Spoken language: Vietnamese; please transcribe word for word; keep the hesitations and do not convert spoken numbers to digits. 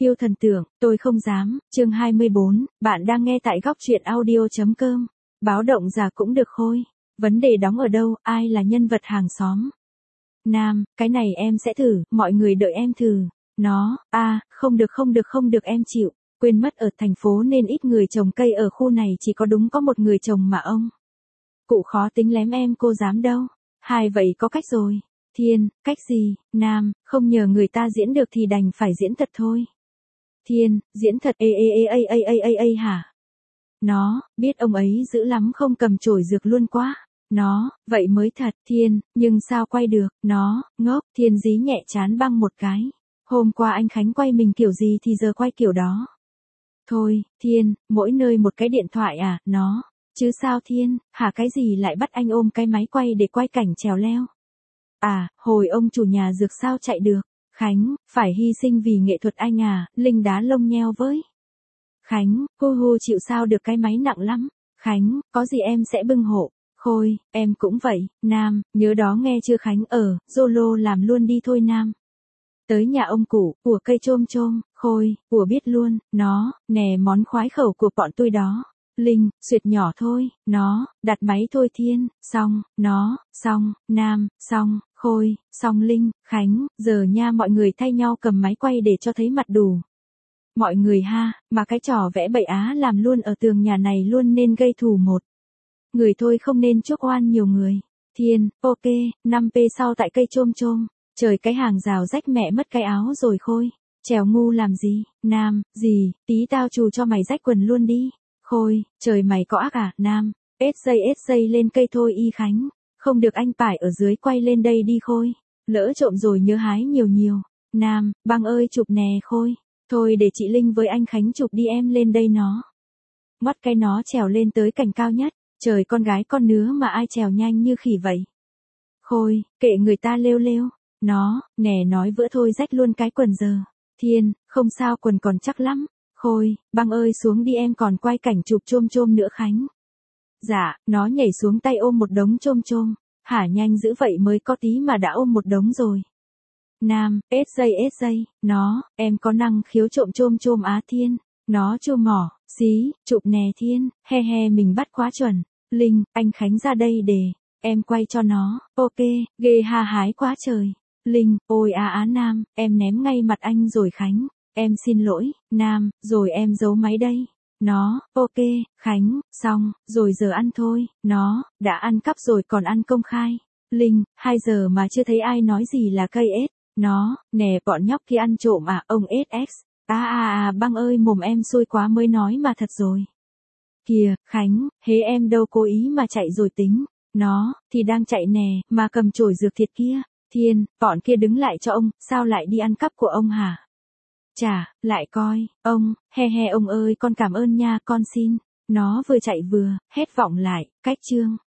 Yêu thần tượng, tôi không dám, chương hai mươi bốn, bạn đang nghe tại góc truyện audio.com. Báo động già cũng được khôi. Vấn đề đóng ở đâu, ai là nhân vật hàng xóm? Nam, cái này em sẽ thử, mọi người đợi em thử. Nó, a à, không được không được không được em chịu. Quên mất ở thành phố nên ít người trồng cây ở khu này chỉ có đúng có một người trồng mà ông. Cụ khó tính lém em cô dám đâu. Hai vậy có cách rồi. Thiên, cách gì? Nam, không nhờ người ta diễn được thì đành phải diễn thật thôi. Thiên, diễn thật ê ê ê ê ê ê ê ê hả? Nó, biết ông ấy dữ lắm không cầm chổi dược luôn quá. Nó, vậy mới thật. Thiên, nhưng sao quay được? Nó, ngốc. Thiên dí nhẹ chán băng một cái. Hôm qua anh Khánh quay mình kiểu gì thì giờ quay kiểu đó. Thôi, Thiên, mỗi nơi một cái điện thoại à? Nó, chứ sao Thiên, hả cái gì lại bắt anh ôm cái máy quay để quay cảnh trèo leo? À, hồi ông chủ nhà dược sao chạy được? Khánh, phải hy sinh vì nghệ thuật anh à, Linh đá lông nheo với. Khánh, hu hu chịu sao được cái máy nặng lắm. Khánh, có gì em sẽ bưng hộ. Khôi, em cũng vậy. Nam, nhớ đó nghe chưa Khánh ở, Zolo làm luôn đi thôi Nam. Tới nhà ông cụ, của cây chôm chôm, Khôi, của biết luôn, nó, nè món khoái khẩu của bọn tôi đó. Linh, suyệt nhỏ thôi, nó, đặt máy thôi Thiên, xong, nó, xong, Nam, xong, Khôi, xong Linh, Khánh, giờ nha mọi người thay nhau cầm máy quay để cho thấy mặt đủ. Mọi người ha, mà cái trò vẽ bậy á làm luôn ở tường nhà này luôn nên gây thù một. Người thôi không nên chuốc oan nhiều người. Thiên, ok, năm p sau tại cây chôm chôm. Trời cái hàng rào rách mẹ mất cái áo rồi Khôi. Trèo ngu làm gì? Nam, gì, tí tao trù cho mày rách quần luôn đi. Khôi, trời mày có ác à? Nam, ết dây ết dây lên cây thôi y Khánh. Không được anh phải ở dưới quay lên đây đi Khôi. Lỡ trộm rồi nhớ hái nhiều nhiều. Nam, băng ơi chụp nè Khôi. Thôi để chị Linh với anh Khánh chụp đi em lên đây nó. Ngoắt cái nó trèo lên tới cành cao nhất. Trời con gái con nứa mà ai trèo nhanh như khỉ vậy. Khôi, kệ người ta lêu lêu. Nó, nè nói vỡ thôi rách luôn cái quần giờ. Thiên, không sao quần còn chắc lắm. Khôi, băng ơi xuống đi em còn quay cảnh chụp chôm chôm nữa Khánh. Dạ, nó nhảy xuống tay ôm một đống chôm chôm. Hả nhanh dữ vậy mới có tí mà đã ôm một đống rồi. Nam, ết dây ết dây, nó, em có năng khiếu trộm chôm chôm á Thiên. Nó chô mỏ, xí, chụp nè Thiên, he he mình bắt quá chuẩn. Linh, anh Khánh ra đây để, em quay cho nó, ok, ghê ha hái quá trời. Linh, ôi á á Nam, em ném ngay mặt anh rồi Khánh, em xin lỗi, Nam, rồi em giấu máy đây. Nó, ok, Khánh, xong, rồi giờ ăn thôi, nó, đã ăn cắp rồi còn ăn công khai. Linh, hai giờ mà chưa thấy ai nói gì là cây ết. Nó, nè bọn nhóc kia ăn trộm à, ông ét ích. À à à băng ơi mồm em xui quá mới nói mà thật rồi. Kìa, Khánh, hế em đâu cố ý mà chạy rồi tính. Nó, thì đang chạy nè, mà cầm chổi dược thiệt kia. Thiên, bọn kia đứng lại cho ông, sao lại đi ăn cắp của ông hả? Chà, lại coi, ông, he he ông ơi con cảm ơn nha con xin. Nó vừa chạy vừa, hết vọng lại, cách chương.